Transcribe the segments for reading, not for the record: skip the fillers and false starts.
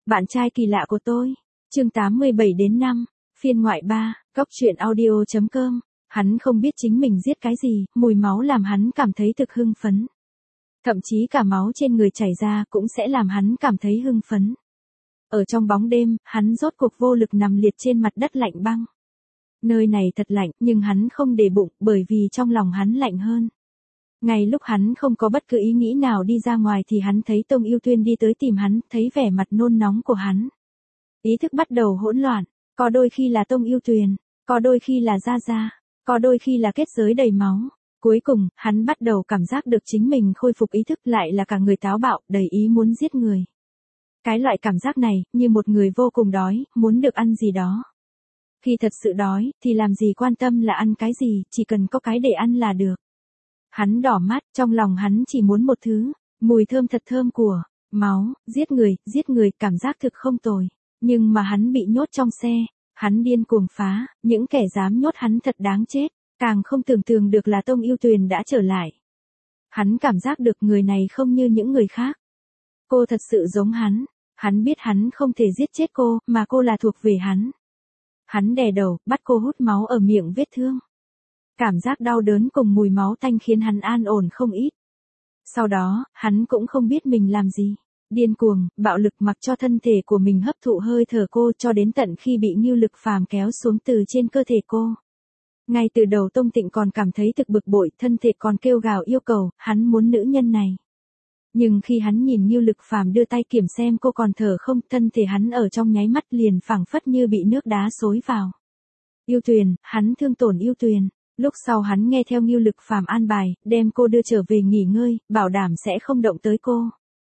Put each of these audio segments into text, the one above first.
Bạn trai kỳ lạ của tôi. Chương 87-5, phiên ngoại 3, goctruyện audio.com. Hắn không biết chính mình giết cái gì, mùi máu làm hắn cảm thấy thực hưng phấn. Thậm chí cả máu trên người chảy ra cũng sẽ làm hắn cảm thấy hưng phấn. Ở trong bóng đêm, hắn rốt cuộc vô lực nằm liệt trên mặt đất lạnh băng. Nơi này thật lạnh, nhưng hắn không để bụng, bởi vì trong lòng hắn lạnh hơn. Ngay lúc hắn không có bất cứ ý nghĩ nào đi ra ngoài thì hắn thấy Tông Yêu Tuyên đi tới tìm hắn, thấy vẻ mặt nôn nóng của hắn. Ý thức bắt đầu hỗn loạn, có đôi khi là Tông Yêu Tuyền, có đôi khi là Gia Gia, có đôi khi là kết giới đầy máu. Cuối cùng, hắn bắt đầu cảm giác được chính mình khôi phục ý thức, lại là cả người táo bạo, đầy ý muốn giết người. Cái loại cảm giác này, như một người vô cùng đói, muốn được ăn gì đó. Khi thật sự đói, thì làm gì quan tâm là ăn cái gì, chỉ cần có cái để ăn là được. Hắn đỏ mắt, trong lòng hắn chỉ muốn một thứ, mùi thơm thật thơm của máu, giết người, cảm giác thực không tồi. Nhưng mà hắn bị nhốt trong xe, hắn điên cuồng phá, những kẻ dám nhốt hắn thật đáng chết, càng không tưởng tượng được là Tông Yêu Tuyền đã trở lại. Hắn cảm giác được người này không như những người khác. Cô thật sự giống hắn biết hắn không thể giết chết cô, mà cô là thuộc về hắn. Hắn đè đầu, bắt cô hút máu ở miệng vết thương. Cảm giác đau đớn cùng mùi máu tanh khiến hắn an ổn không ít. Sau đó, hắn cũng không biết mình làm gì. Điên cuồng, bạo lực mặc cho thân thể của mình hấp thụ hơi thở cô cho đến tận khi bị Ngưu Lực Phàm kéo xuống từ trên cơ thể cô. Ngay từ đầu Tông Tịnh còn cảm thấy thực bực bội, thân thể còn kêu gào yêu cầu, hắn muốn nữ nhân này. Nhưng khi hắn nhìn Ngưu Lực Phàm đưa tay kiểm xem cô còn thở không, thân thể hắn ở trong nháy mắt liền phảng phất như bị nước đá xối vào. Yêu Tuyền, hắn thương tổn Yêu Tuyền. Lúc sau hắn nghe theo Ngưu Lực Phàm an bài, đem cô đưa trở về nghỉ ngơi, bảo đảm sẽ không động tới cô.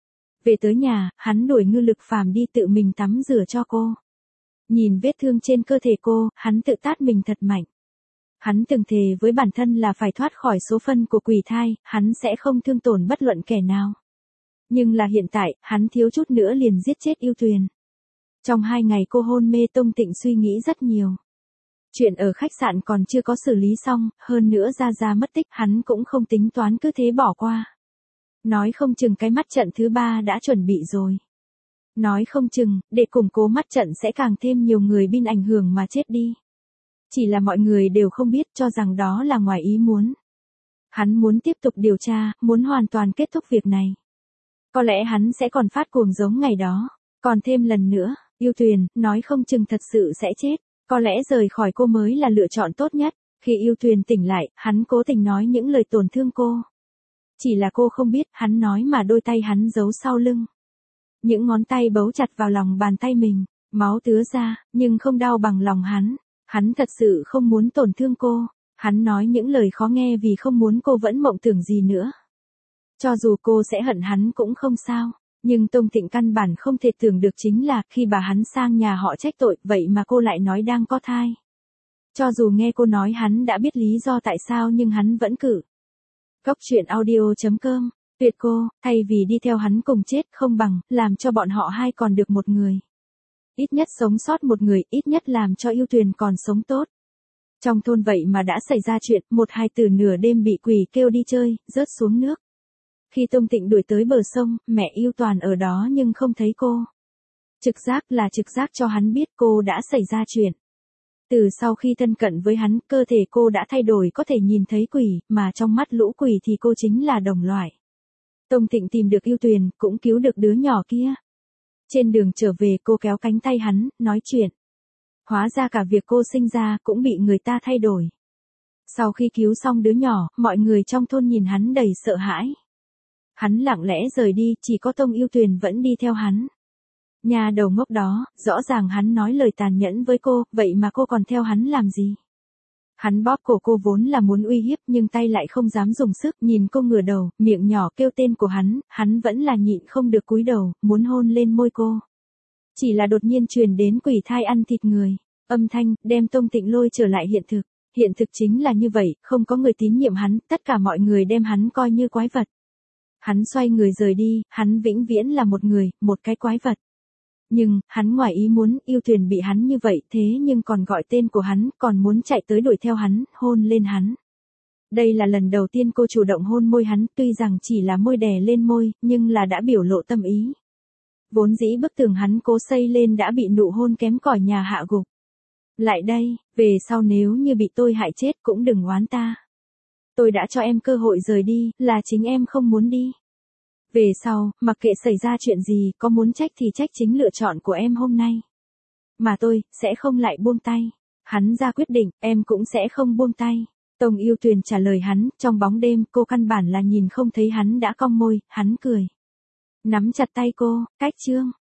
Về tới nhà, hắn đuổi Ngưu Lực Phàm đi tự mình tắm rửa cho cô. Nhìn vết thương trên cơ thể cô, hắn tự tát mình thật mạnh. Hắn từng thề với bản thân là phải thoát khỏi số phận của quỷ thai, hắn sẽ không thương tổn bất luận kẻ nào. Nhưng là hiện tại, hắn thiếu chút nữa liền giết chết Yêu Tuyền. Trong 2 ngày cô hôn mê, Tông Tịnh suy nghĩ rất nhiều. Chuyện ở khách sạn còn chưa có xử lý xong, hơn nữa Gia Gia mất tích, hắn cũng không tính toán cứ thế bỏ qua. Nói không chừng cái mắt trận thứ 3 đã chuẩn bị rồi. Nói không chừng, để củng cố mắt trận sẽ càng thêm nhiều người bị ảnh hưởng mà chết đi. Chỉ là mọi người đều không biết, cho rằng đó là ngoài ý muốn. Hắn muốn tiếp tục điều tra, muốn hoàn toàn kết thúc việc này. Có lẽ hắn sẽ còn phát cuồng giống ngày đó. Còn thêm lần nữa, Yêu Tuyền, nói không chừng thật sự sẽ chết. Có lẽ rời khỏi cô mới là lựa chọn tốt nhất. Khi Yêu Tuyền tỉnh lại, hắn cố tình nói những lời tổn thương cô. Chỉ là cô không biết, hắn nói mà đôi tay hắn giấu sau lưng. Những ngón tay bấu chặt vào lòng bàn tay mình, máu tứa ra, nhưng không đau bằng lòng hắn. Hắn thật sự không muốn tổn thương cô. Hắn nói những lời khó nghe vì không muốn cô vẫn mộng tưởng gì nữa. Cho dù cô sẽ hận hắn cũng không sao. Nhưng Tông Tịnh căn bản không thể tưởng được chính là khi bà hắn sang nhà họ trách tội, vậy mà cô lại nói đang có thai. Cho dù nghe cô nói hắn đã biết lý do tại sao nhưng hắn vẫn cự. Goctruyện audio.com, tuyệt cô, thay vì đi theo hắn cùng chết không bằng, làm cho bọn họ hai còn được một người. Ít nhất sống sót một người, ít nhất làm cho Yêu Tuyền còn sống tốt. Trong thôn vậy mà đã xảy ra chuyện, một hài tử nửa đêm bị quỷ kêu đi chơi, rớt xuống nước. Khi Tông Tịnh đuổi tới bờ sông, mẹ Yêu Toàn ở đó nhưng không thấy cô. Trực giác cho hắn biết cô đã xảy ra chuyện. Từ sau khi thân cận với hắn, cơ thể cô đã thay đổi, có thể nhìn thấy quỷ, mà trong mắt lũ quỷ thì cô chính là đồng loại. Tông Tịnh tìm được Yêu Tuyền, cũng cứu được đứa nhỏ kia. Trên đường trở về cô kéo cánh tay hắn, nói chuyện. Hóa ra cả việc cô sinh ra cũng bị người ta thay đổi. Sau khi cứu xong đứa nhỏ, mọi người trong thôn nhìn hắn đầy sợ hãi. Hắn lặng lẽ rời đi, chỉ có Tông Yêu Tuyền vẫn đi theo hắn. Nhà đầu ngốc đó, rõ ràng hắn nói lời tàn nhẫn với cô, vậy mà cô còn theo hắn làm gì? Hắn bóp cổ cô vốn là muốn uy hiếp nhưng tay lại không dám dùng sức, nhìn cô ngửa đầu, miệng nhỏ kêu tên của hắn vẫn là nhịn không được cúi đầu, muốn hôn lên môi cô. Chỉ là đột nhiên truyền đến quỷ thai ăn thịt người. Âm thanh, đem Tông Tịnh lôi trở lại hiện thực. Hiện thực chính là như vậy, không có người tín nhiệm hắn, tất cả mọi người đem hắn coi như quái vật. Hắn xoay người rời đi, hắn vĩnh viễn là một người, một cái quái vật. Nhưng, hắn ngoài ý muốn, Yêu Tuyền bị hắn như vậy, thế nhưng còn gọi tên của hắn, còn muốn chạy tới đuổi theo hắn, hôn lên hắn. Đây là lần đầu tiên cô chủ động hôn môi hắn, tuy rằng chỉ là môi đè lên môi, nhưng là đã biểu lộ tâm ý. Vốn dĩ bức tường hắn cố xây lên đã bị nụ hôn kém cỏi nhà hạ gục. Lại đây, về sau nếu như bị tôi hại chết cũng đừng oán ta. Tôi đã cho em cơ hội rời đi, là chính em không muốn đi. Về sau, mặc kệ xảy ra chuyện gì, có muốn trách thì trách chính lựa chọn của em hôm nay. Mà tôi, sẽ không lại buông tay. Hắn ra quyết định, em cũng sẽ không buông tay. Tông Yêu Tuyền trả lời hắn, trong bóng đêm, cô căn bản là nhìn không thấy hắn đã cong môi, hắn cười. Nắm chặt tay cô, cách chương.